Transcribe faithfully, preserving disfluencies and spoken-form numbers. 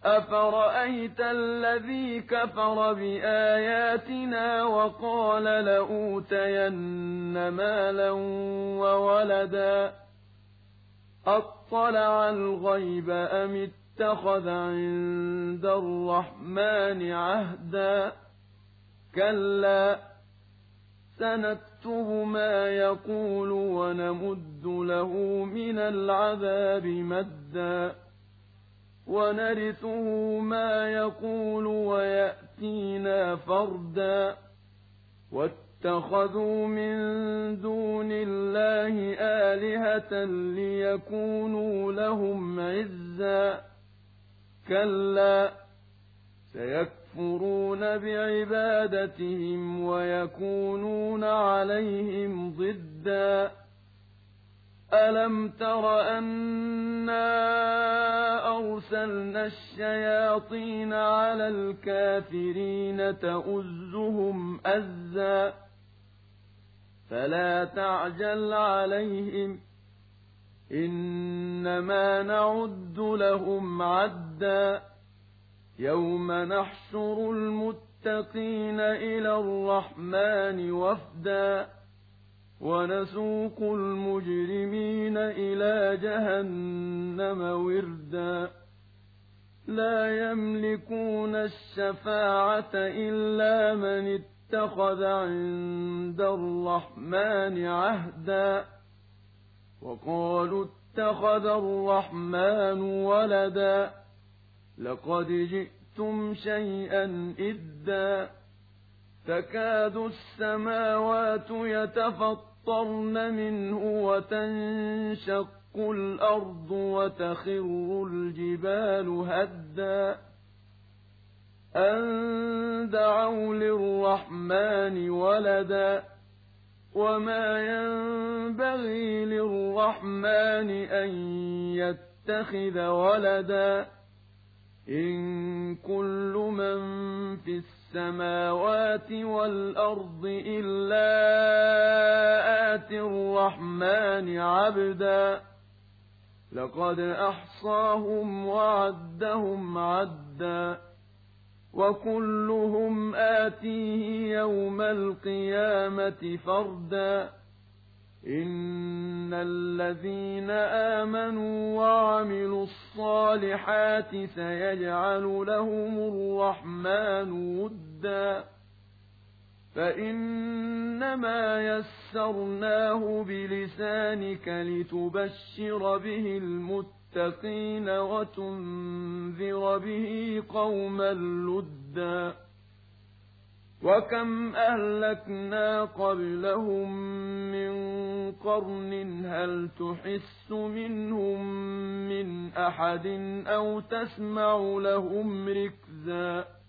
أَفَرَأَيْتَ الَّذِي كَفَرَ بِآيَاتِنَا وَقَالَ لَأُوتَيَنَّ مَالًا وَوَلَدًا أَطَّلَعَ الْغَيْبَ أَمِ اتَّخَذَ عِندَ الرَّحْمَٰنِ عَهْدًا كَلَّا سَنَكْتُبُ مَا يَقُولُ وَنَمُدُّ لَهُ مِنَ الْعَذَابِ مَدًّا وَنَرِثُهُ مَا يَقُولُ وَيَأْتِينَا فَرْدًا وَاتَّخَذُوا مِن دُونِ اللَّهِ آلِهَةً لِّيَكُونُوا لَهُمْ عِزًّا كَلَّا سَيَكْفُرُونَ بِعِبَادَتِهِمْ وَيَكُونُونَ عَلَيْهِمْ ضِدًّا أَلَمْ تَرَ أَنَّا أَرْسَلْنَا الشَّيَاطِينَ عَلَى الْكَافِرِينَ تَؤُزُّهُمْ أَزًّا فَلَا تَعْجَلْ عَلَيْهِمْ إِنَّمَا نَعُدُّ لَهُمْ عَدًّا يَوْمَ نَحْشُرُ الْمُتَّقِينَ إِلَى الرَّحْمَٰنِ وَفْدًا وَنَسُوقُ الْمُجْرِمِينَ إِلَىٰ جَهَنَّمَ وِرْدًا لَّا يَمْلِكُونَ الشَّفَاعَةَ إِلَّا مَنِ اتَّخَذَ عِندَ الرَّحْمَٰنِ عَهْدًا وَقَالُوا اتَّخَذَ الرَّحْمَٰنُ وَلَدًا لَّقَدْ جِئْتُمْ شَيْئًا إِدًّا تَكَادُ السَّمَاوَاتُ يَتَفَطَّرْنَ مِنْهُ وَتَنشَقُّ الْأَرْضُ وَتَخِرُّ الْجِبَالُ هَدًّا أَن دَعَوْا لِلرَّحْمَٰنِ وَلَدًا وَمَا يَنبَغِي لِلرَّحْمَٰنِ أَن يَتَّخِذَ وَلَدًا إِن كُلُّ مَن فِي السَّمَاوَاتِ وَالْأَرْضِ إِلَّا آتِي الرَّحْمَٰنِ عَبْدًا لَّقَدْ أَحْصَاهُمْ وَعَدَّهُمْ عَدًّا وَكُلُّهُمْ آتِيهِ يَوْمَ الْقِيَامَةِ فَرْدًا إِنَّ الَّذِينَ آمَنُوا وَعَمِلُوا الصَّالِحَاتِ سَيَجْعَلُ لَهُمُ الرَّحْمَٰنُ وُدًّا فَإِنَّمَا يَسَّرْنَاهُ بِلِسَانِكَ لِتُبَشِّرَ بِهِ الْمُتَّقِينَ وَتُنذِرَ بِهِ قَوْمًا لُّدًّا وَكَمْ أَهْلَكْنَا قَبْلَهُم مِّن قَرْنٍ هَلْ تُحِسُّ مِنْهُم مِّنْ أَحَدٍ أَوْ تَسْمَعُ لَهُمْ رِكْزًا